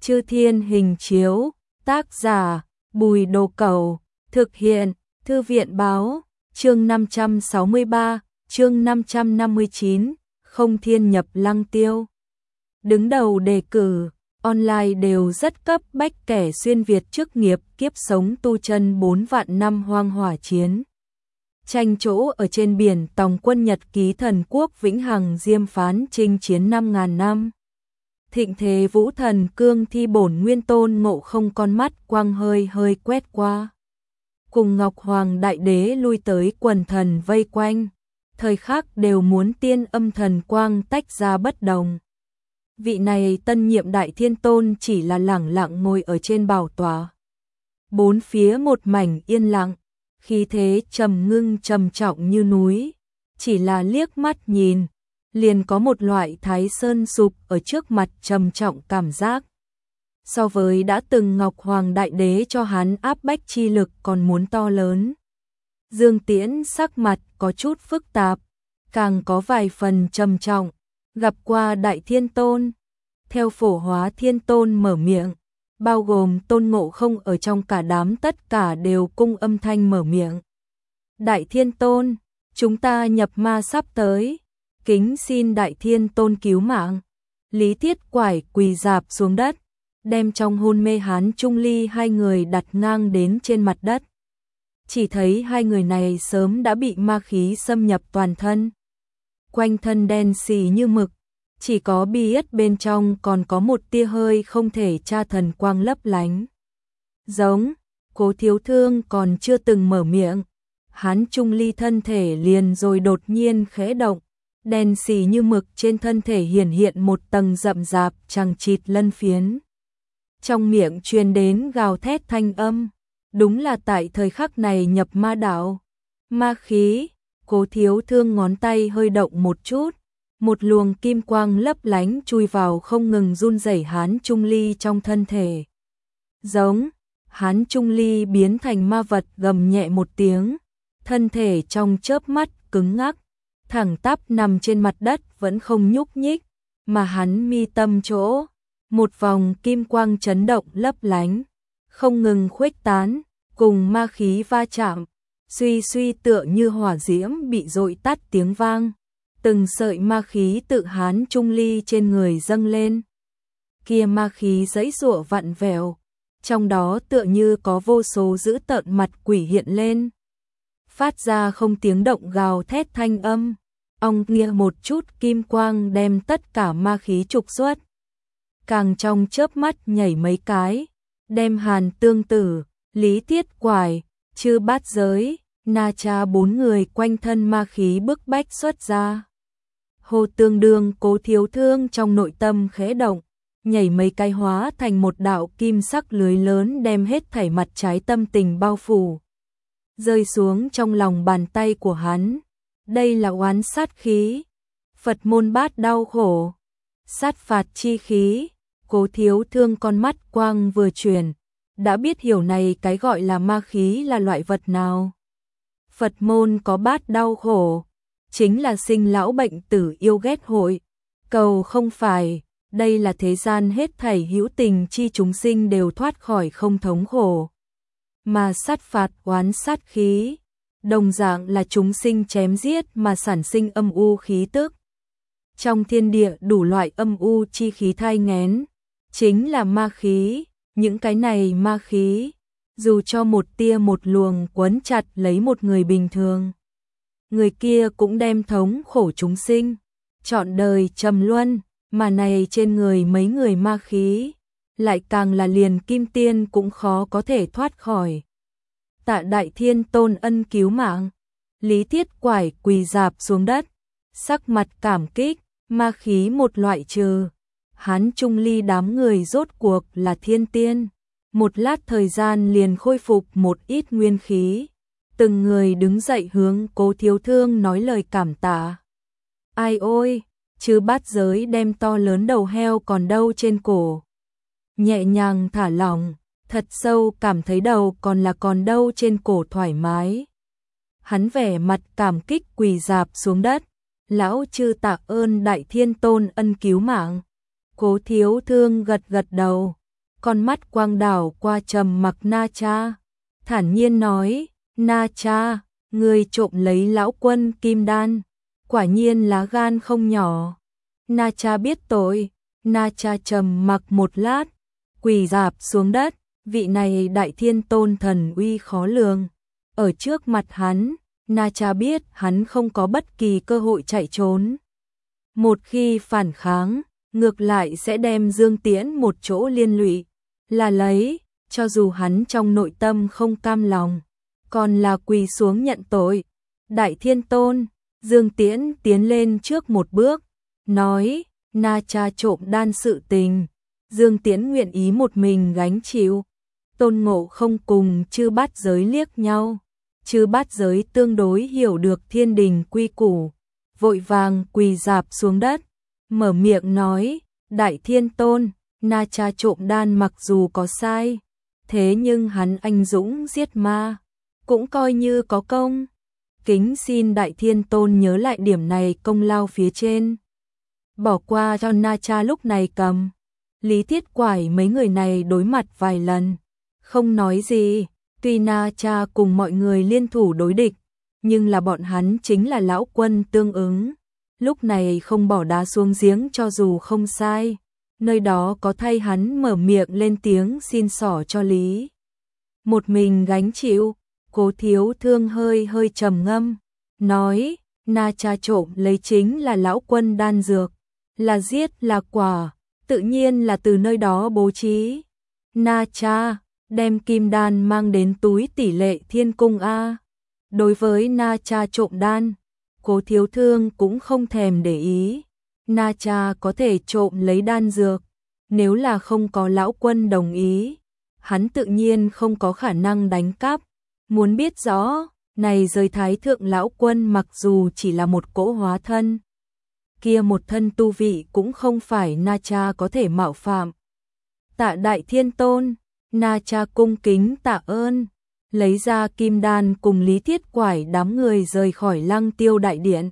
Chư Thiên Hình Chiếu, tác giả Bùi Đồ Cẩu, thực hiện Thư viện Báo, chương 563, chương 559, Không Thiên Nhập Lăng Tiêu. Đứng đầu đề cử, online đều rất cấp bách kẻ xuyên Việt chức nghiệp kiếp sống tu chân 4 vạn năm hoang hỏa chiến. Tranh chỗ ở trên biển tòng quân Nhật ký thần quốc vĩnh hằng diêm phán chinh chiến 5.000 năm. Thịnh thế vũ thần cương thi bổn nguyên tôn ngộ không con mắt quang hơi hơi quét qua. Cùng Ngọc Hoàng Đại Đế lui tới quần thần vây quanh, thời khắc đều muốn tiên âm thần quang tách ra bất đồng. Vị này tân nhiệm Đại Thiên Tôn chỉ là lẳng lặng ngồi ở trên bảo tọa. Bốn phía một mảnh yên lặng, khí thế trầm ngưng trầm trọng như núi, chỉ là liếc mắt nhìn, liền có một loại thái sơn sụp ở trước mặt trầm trọng cảm giác. So với đã từng Ngọc Hoàng Đại Đế cho hắn áp bách chi lực còn muốn to lớn. Dương Tiễn sắc mặt có chút phức tạp, càng có vài phần trầm trọng, gặp qua Đại Thiên Tôn. Theo Phổ Hóa Thiên Tôn mở miệng, bao gồm Tôn Ngộ Không ở trong cả đám tất cả đều cung âm thanh mở miệng. Đại Thiên Tôn, chúng ta nhập ma sắp tới, kính xin Đại Thiên Tôn cứu mạng. Lý Thiết Quải quỳ rạp xuống đất, đem trong hôn mê Hán Trung Ly hai người đặt ngang đến trên mặt đất. Chỉ thấy hai người này sớm đã bị ma khí xâm nhập toàn thân. Quanh thân đen xì như mực, chỉ có bi ết bên trong còn có một tia hơi không thể tra thần quang lấp lánh. Giống, Cố Thiếu Thương còn chưa từng mở miệng, Hán Trung Ly thân thể liền rồi đột nhiên khẽ động, đen xì như mực trên thân thể hiển hiện một tầng rậm rạp chằng chịt lân phiến. Trong miệng truyền đến gào thét thanh âm, đúng là tại thời khắc này nhập ma đạo. Ma khí, Cố Thiếu Thương ngón tay hơi động một chút, một luồng kim quang lấp lánh chui vào không ngừng run rẩy Hán Trung Ly trong thân thể. Giống, Hán Trung Ly biến thành ma vật gầm nhẹ một tiếng, thân thể trong chớp mắt cứng ngắc, thẳng tắp nằm trên mặt đất vẫn không nhúc nhích, mà hắn mi tâm chỗ, một vòng kim quang chấn động lấp lánh, không ngừng khuếch tán, cùng ma khí va chạm, suy suy tựa như hỏa diễm bị dội tắt tiếng vang. Từng sợi ma khí tự Hán Trung Ly trên người dâng lên. Kia ma khí giãy giụa vặn vẹo, trong đó tựa như có vô số dữ tợn mặt quỷ hiện lên. Phát ra không tiếng động gào thét thanh âm, ong nghe một chút kim quang đem tất cả ma khí trục xuất. Càng trong chớp mắt nhảy mấy cái, đem Hàn Tương Tử, Lý Thiết Quải, Chư Bát Giới, Na Cha bốn người quanh thân ma khí bức bách xuất ra. Hồ Tương Đương Cố Thiếu Thương trong nội tâm khẽ động, nhảy mấy cái hóa thành một đạo kim sắc lưới lớn đem hết thảy mặt trái tâm tình bao phủ. Rơi xuống trong lòng bàn tay của hắn. Đây là oán sát khí, Phật môn bát đau khổ, sát phạt chi khí. Cố Thiếu Thương con mắt quang vừa chuyển, đã biết hiểu này cái gọi là ma khí là loại vật nào. Phật môn có bát đau khổ, chính là sinh lão bệnh tử yêu ghét hội, cầu không phải, đây là thế gian hết thảy hữu tình chi chúng sinh đều thoát khỏi không thống khổ. Mà sát phạt oán sát khí, đồng dạng là chúng sinh chém giết mà sản sinh âm u khí tức. Trong thiên địa đủ loại âm u chi khí thai nghén, chính là ma khí, những cái này ma khí, dù cho một tia một luồng quấn chặt lấy một người bình thường, người kia cũng đem thống khổ chúng sinh, trọn đời trầm luân, mà này trên người mấy người ma khí, lại càng là liền kim tiên cũng khó có thể thoát khỏi. Tạ Đại Thiên Tôn ân cứu mạng, Lý Thiết Quải quỳ rạp xuống đất, sắc mặt cảm kích, ma khí một loại trừ. Hán Trung Ly đám người rốt cuộc là thiên tiên, một lát thời gian liền khôi phục một ít nguyên khí. Từng người đứng dậy hướng Cố Thiếu Thương nói lời cảm tạ. Ai ôi, Chư Bát Giới đem to lớn đầu heo còn đâu trên cổ. Nhẹ nhàng thả lỏng, thật sâu cảm thấy đầu còn đâu trên cổ thoải mái. Hắn vẻ mặt cảm kích quỳ rạp xuống đất. Lão chư tạ ơn Đại Thiên Tôn ân cứu mạng. Cố Thiếu Thương gật gật đầu, con mắt quang đảo qua trầm mặc Na Cha, thản nhiên nói, Na Cha, người trộm lấy lão quân kim đan, quả nhiên lá gan không nhỏ. Na Cha biết tội, Na Cha trầm mặc một lát, quỳ rạp xuống đất, vị này Đại Thiên Tôn thần uy khó lường. Ở trước mặt hắn, Na Cha biết hắn không có bất kỳ cơ hội chạy trốn. Một khi phản kháng, ngược lại sẽ đem Dương Tiễn một chỗ liên lụy, là lấy, cho dù hắn trong nội tâm không cam lòng, còn là quỳ xuống nhận tội. Đại Thiên Tôn, Dương Tiễn tiến lên trước một bước, nói, Na Cha trộm đan sự tình, Dương Tiễn nguyện ý một mình gánh chịu. Tôn Ngộ Không cùng Chư Bát Giới liếc nhau, Chư Bát Giới tương đối hiểu được thiên đình quy củ, vội vàng quỳ rạp xuống đất, mở miệng nói, Đại Thiên Tôn, Na Cha trộm đan mặc dù có sai, thế nhưng hắn anh dũng giết ma, cũng coi như có công. Kính xin Đại Thiên Tôn nhớ lại điểm này công lao phía trên, bỏ qua cho Na Cha lúc này cầm. Lý Thiết Quải mấy người này đối mặt vài lần, không nói gì, tuy Na Cha cùng mọi người liên thủ đối địch, nhưng là bọn hắn chính là lão quân tương ứng, lúc này không bỏ đá xuống giếng cho dù không sai, nơi đó có thay hắn mở miệng lên tiếng xin xỏ cho lý. Một mình gánh chịu, Cố Thiếu Thương hơi hơi trầm ngâm, nói, Na Cha trộm lấy chính là lão quân đan dược, là giết là quả, tự nhiên là từ nơi đó bố trí. Na Cha, đem kim đan mang đến túi tỷ lệ thiên cung A. Đối với Na Cha trộm đan, Cố Thiếu Thương cũng không thèm để ý. Na Cha có thể trộm lấy đan dược, nếu là không có lão quân đồng ý, hắn tự nhiên không có khả năng đánh cắp. Muốn biết rõ, này rời Thái Thượng lão quân mặc dù chỉ là một cỗ hóa thân, kia một thân tu vị cũng không phải Na Cha có thể mạo phạm. Tạ Đại Thiên Tôn, Na Cha cung kính tạ ơn, lấy ra kim đan cùng Lý Thiết Quải đám người rời khỏi Lăng Tiêu đại điện,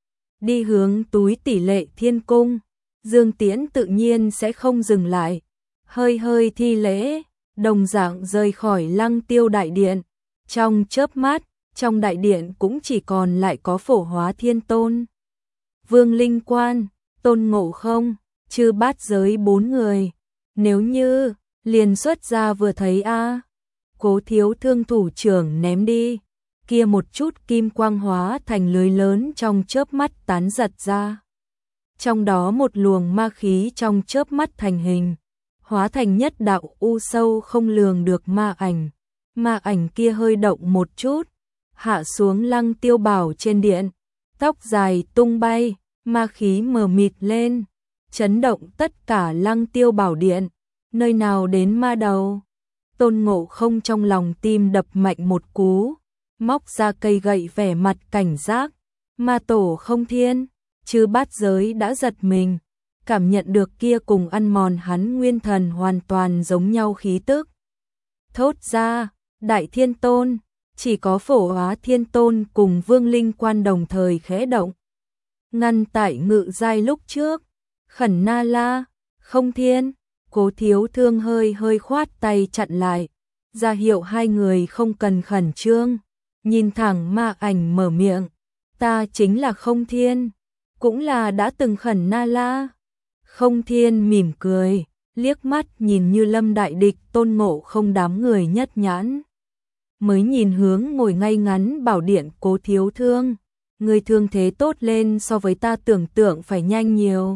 đi hướng túi tỷ lệ thiên cung. Dương Tiễn tự nhiên sẽ không dừng lại, hơi hơi thi lễ, đồng dạng rời khỏi Lăng Tiêu đại điện. Trong chớp mắt, trong đại điện cũng chỉ còn lại có Phổ Hóa Thiên Tôn, Vương Linh Quan, Tôn Ngộ Không, Chư Bát Giới 4 người. Nếu như liền xuất ra vừa thấy a. Cố Thiếu Thương thủ trưởng ném đi, kia một chút kim quang hóa thành lưới lớn trong chớp mắt tán giật ra. Trong đó một luồng ma khí trong chớp mắt thành hình, hóa thành nhất đạo u sâu không lường được ma ảnh. Ma ảnh kia hơi động một chút, hạ xuống Lăng Tiêu bảo trên điện, tóc dài tung bay, ma khí mờ mịt lên, chấn động tất cả Lăng Tiêu bảo điện, nơi nào đến ma đầu. Tôn Ngộ Không trong lòng tim đập mạnh một cú, móc ra cây gậy vẻ mặt cảnh giác. Ma tổ Không Thiên, Chư Bát Giới đã giật mình, cảm nhận được kia cùng ăn mòn hắn nguyên thần hoàn toàn giống nhau khí tức. Thốt ra, Đại Thiên Tôn, chỉ có Phổ Hóa Thiên Tôn cùng Vương Linh Quan đồng thời khẽ động. Ngăn tại ngự giai lúc trước, Khẩn Na La, Không Thiên, Cố Thiếu Thương hơi hơi khoát tay chặn lại, ra hiệu hai người không cần khẩn trương, nhìn thẳng ma ảnh mở miệng, ta chính là Không Thiên, cũng là đã từng Khẩn Na La. Không Thiên mỉm cười, liếc mắt nhìn như lâm đại địch Tôn Ngộ Không đám người nhất nhãn. Mới nhìn hướng ngồi ngay ngắn bảo điện Cố Thiếu Thương, người thương thế tốt lên so với ta tưởng tượng phải nhanh nhiều.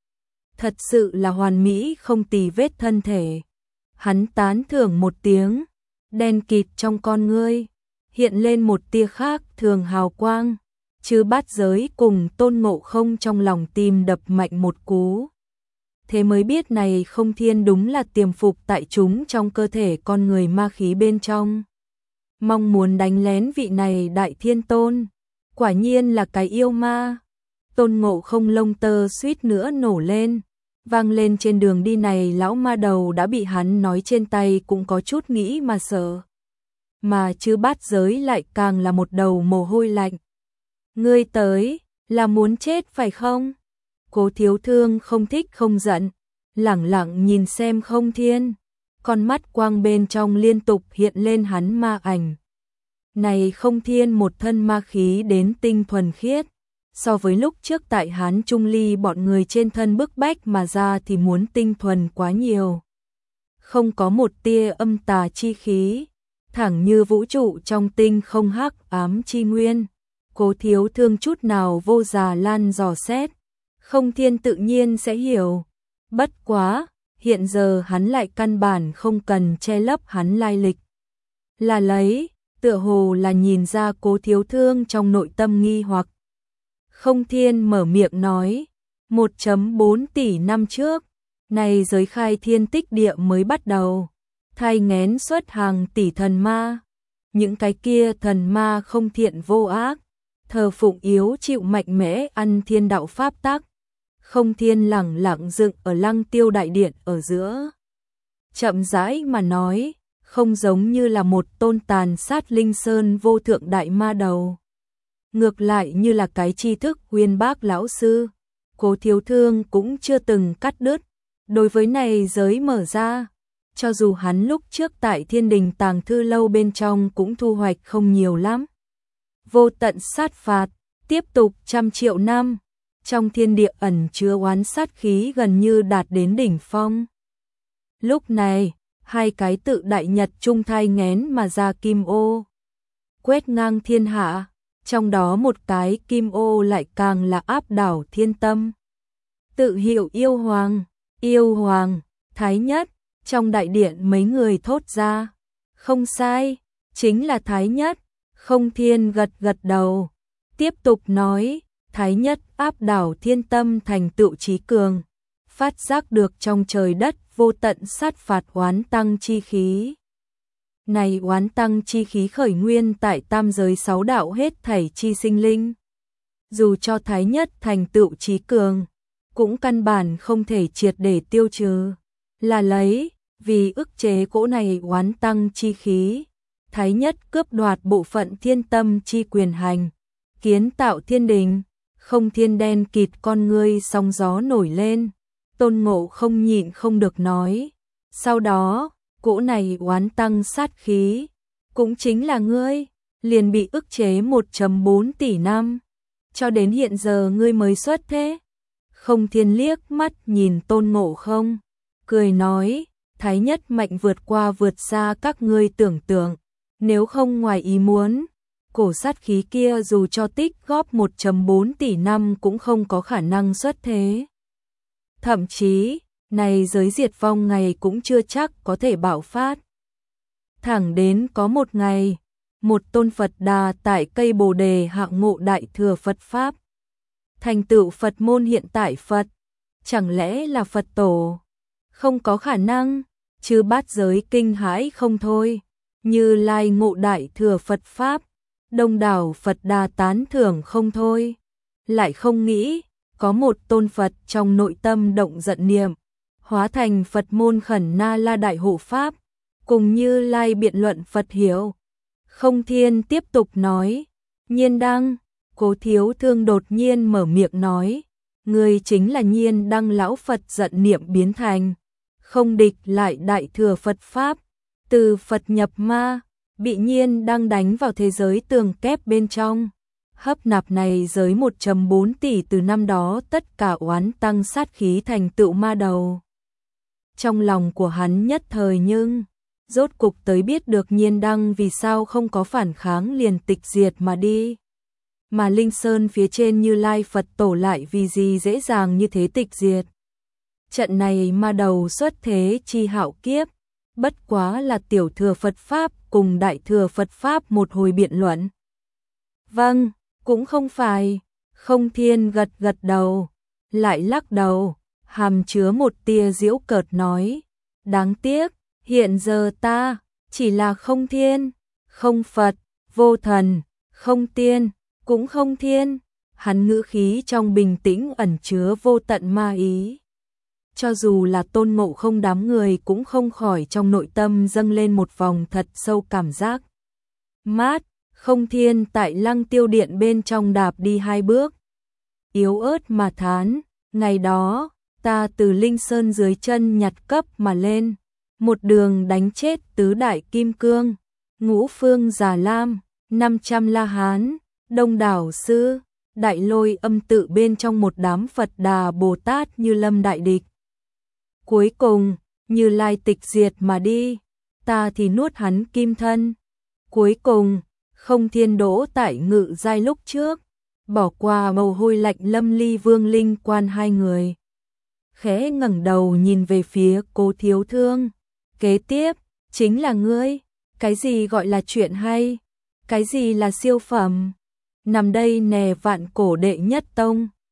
Thật sự là hoàn mỹ không tì vết thân thể. Hắn tán thưởng một tiếng, đen kịt trong con ngươi, hiện lên một tia khác thường hào quang. Chư Bát Giới cùng Tôn Ngộ Không trong lòng tim đập mạnh một cú. Thế mới biết này Không Thiên đúng là tiềm phục tại chúng trong cơ thể con người ma khí bên trong. Mong muốn đánh lén vị này Đại Thiên Tôn, quả nhiên là cái yêu ma. Tôn Ngộ Không lông tơ suýt nữa nổ lên, vang lên trên đường đi này lão ma đầu đã bị hắn nói trên tay cũng có chút nghĩ mà sợ. Mà Chư Bát Giới lại càng là một đầu mồ hôi lạnh. Ngươi tới, là muốn chết phải không? Cố Thiếu Thương không thích không giận, lẳng lặng nhìn xem Không Thiên, con mắt quang bên trong liên tục hiện lên hắn ma ảnh. Này Không Thiên một thân ma khí đến tinh thuần khiết, so với lúc trước tại Hán Trung Ly bọn người trên thân bức bách mà ra thì muốn tinh thuần quá nhiều. Không có một tia âm tà chi khí, thẳng như vũ trụ trong tinh không hắc ám chi nguyên. Cố Thiếu Thương chút nào vô Già Lan dò xét, Không Thiên tự nhiên sẽ hiểu. Bất quá, hiện giờ hắn lại căn bản không cần che lấp hắn lai lịch. Là lấy, tựa hồ là nhìn ra Cố Thiếu Thương trong nội tâm nghi hoặc. Không Thiên mở miệng nói, 1.4 tỷ năm trước, này giới khai thiên tích địa mới bắt đầu, thai nghén xuất hàng tỷ thần ma. Những cái kia thần ma không thiện vô ác, thờ phụng yếu chịu mạnh mẽ ăn thiên đạo pháp tắc. Không Thiên lẳng lặng dựng ở Lăng Tiêu đại điện ở giữa. Chậm rãi mà nói, không giống như là một tôn tàn sát linh sơn vô thượng đại ma đầu. Ngược lại như là cái tri thức uyên bác lão sư. Cố Thiếu Thương cũng chưa từng cắt đứt. Đối với này giới mở ra, cho dù hắn lúc trước tại Thiên Đình Tàng Thư Lâu bên trong cũng thu hoạch không nhiều lắm. Vô tận sát phạt, tiếp tục trăm triệu năm, trong thiên địa ẩn chứa oán sát khí gần như đạt đến đỉnh phong. Lúc này, hai cái tự đại nhật trung thai nghén mà ra kim ô, quét ngang thiên hạ, trong đó một cái kim ô lại càng là áp đảo thiên tâm. Tự hiệu yêu hoàng, thái nhất, trong đại điện mấy người thốt ra. Không sai, chính là thái nhất. Không Thiên gật gật đầu, tiếp tục nói, thái nhất áp đảo thiên tâm thành tựu trí cường, phát giác được trong trời đất vô tận sát phạt oán tăng chi khí. Này oán tăng chi khí khởi nguyên tại tam giới sáu đạo hết thảy chi sinh linh. Dù cho thái nhất thành tựu trí cường, cũng căn bản không thể triệt để tiêu trừ. Là lấy, vì ức chế cỗ này oán tăng chi khí, thái nhất cướp đoạt bộ phận thiên tâm chi quyền hành, kiến tạo thiên đình. Không Thiên đen kịt con ngươi sóng gió nổi lên, Tôn Ngộ không nhịn không được nói. Sau đó, cỗ này oán tăng sát khí, cũng chính là ngươi, liền bị ức chế 1.4 tỷ năm. Cho đến hiện giờ ngươi mới xuất thế. Không Thiên liếc mắt nhìn Tôn Ngộ không, cười nói, thái nhất mạnh vượt xa các ngươi tưởng tượng. Nếu không ngoài ý muốn, cổ sát khí kia dù cho tích góp 1.4 tỷ năm cũng không có khả năng xuất thế. Thậm chí, này giới diệt vong ngày cũng chưa chắc có thể bạo phát. Thẳng đến có một ngày, một tôn Phật Đà tại cây Bồ Đề hạ ngộ đại thừa Phật Pháp. Thành tựu Phật môn hiện tại Phật, chẳng lẽ là Phật tổ? Không có khả năng, chứ bát giới kinh hãi không thôi. Như Lai ngộ đại thừa Phật Pháp, đông đảo Phật Đà tán thưởng không thôi. Lại không nghĩ, có một tôn Phật trong nội tâm động giận niệm, hóa thành Phật môn khẩn na la đại hộ Pháp, cùng Như Lai biện luận Phật hiểu. Không Thiên tiếp tục nói, Nhiên Đăng. Cố Thiếu Thương đột nhiên mở miệng nói, người chính là Nhiên Đăng lão Phật giận niệm biến thành, không địch lại đại thừa Phật Pháp. Từ Phật nhập ma, bị Nhiên Đăng đánh vào thế giới tường kép bên trong. Hấp nạp này giới 1.4 tỷ từ năm đó tất cả oán tăng sát khí thành tựu ma đầu. Trong lòng của hắn nhất thời nhưng, rốt cục tới biết được Nhiên Đăng vì sao không có phản kháng liền tịch diệt mà đi. Mà Linh Sơn phía trên Như Lai Phật tổ lại vì gì dễ dàng như thế tịch diệt. Trận này ma đầu xuất thế chi hạo kiếp, bất quá là tiểu thừa Phật Pháp cùng đại thừa Phật Pháp một hồi biện luận. Vâng, cũng không phải. Không Thiên gật gật đầu, lại lắc đầu, hàm chứa một tia giễu cợt nói. Đáng tiếc, hiện giờ ta chỉ là không thiên, không Phật, vô thần, không tiên, cũng không thiên. Hắn ngữ khí trong bình tĩnh ẩn chứa vô tận ma ý. Cho dù là Tôn Ngộ không đám người cũng không khỏi trong nội tâm dâng lên một vòng thật sâu cảm giác mát. Không Thiên tại Lăng Tiêu Điện bên trong đạp đi 2 bước, yếu ớt mà thán, ngày đó ta từ Linh Sơn dưới chân nhặt cấp mà lên, một đường đánh chết tứ đại kim cương, ngũ phương Già Lam, 500 La Hán, đông đảo sư, Đại Lôi Âm tự bên trong một đám Phật Đà Bồ Tát Như Lâm đại địch. Cuối cùng, Như Lai tịch diệt mà đi, ta thì nuốt hắn kim thân. Cuối cùng, Không Thiên đỗ tại Ngự Giai lúc trước, bỏ qua mồ hôi lạnh Lâm Ly Vương Linh Quan hai người. Khẽ ngẩng đầu nhìn về phía Cố Thiếu Thương, kế tiếp chính là ngươi, cái gì gọi là chuyện hay, cái gì là siêu phẩm. Nằm đây nè, Vạn Cổ đệ nhất tông,